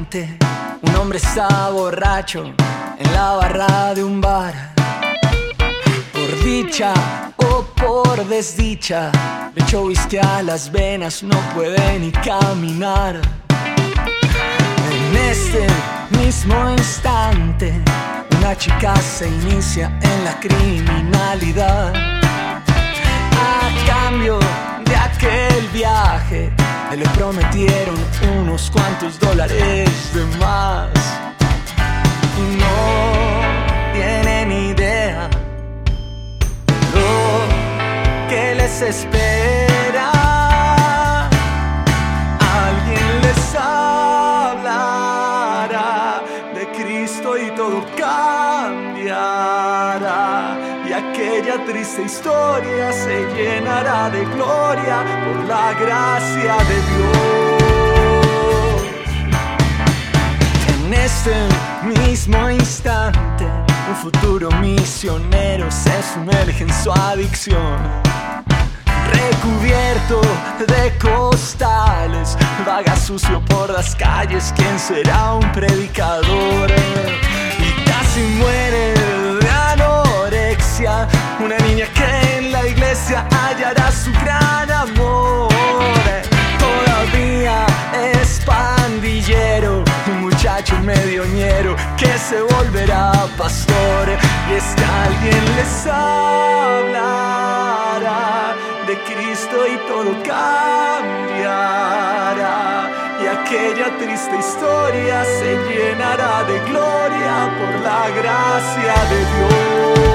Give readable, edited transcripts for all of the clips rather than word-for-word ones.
instante, un hombre está borracho en la barra de un bar. Por dicha o por desdicha, le echó whisky a las venas, no puede ni caminar. En este mismo instante, una chica se inicia en la criminalidad. A cambio de aquel viaje, le prometieron unos cuantos dólares de más. Y no tienen idea de lo que les espera. Alguien les hablará de Cristo y todo cambiará. Y aquella triste historia se llenará de gloria por la gracia de Dios. En este mismo instante, un futuro misionero se sumerge en su adicción. Recubierto de costales, vaga sucio por las calles. ¿Quién será un predicador? Y casi muere de anorexia, una niña que en la iglesia hallará su gran amor. Todavía es pandillero, un muchacho medioñero que se volverá pastor. Y es que alguien les hablará de Cristo y todo cambiará. Y aquella triste historia se llenará de gloria por la gracia de Dios.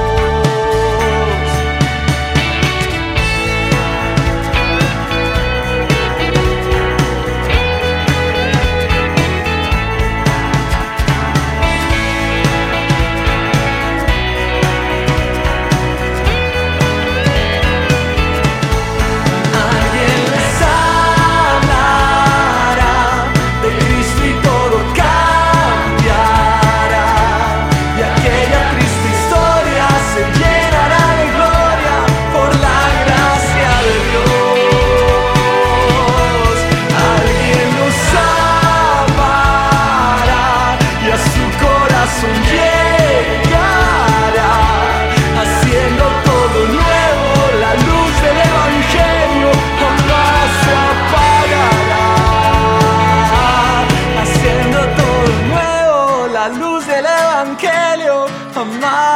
La luz del Evangelio jamás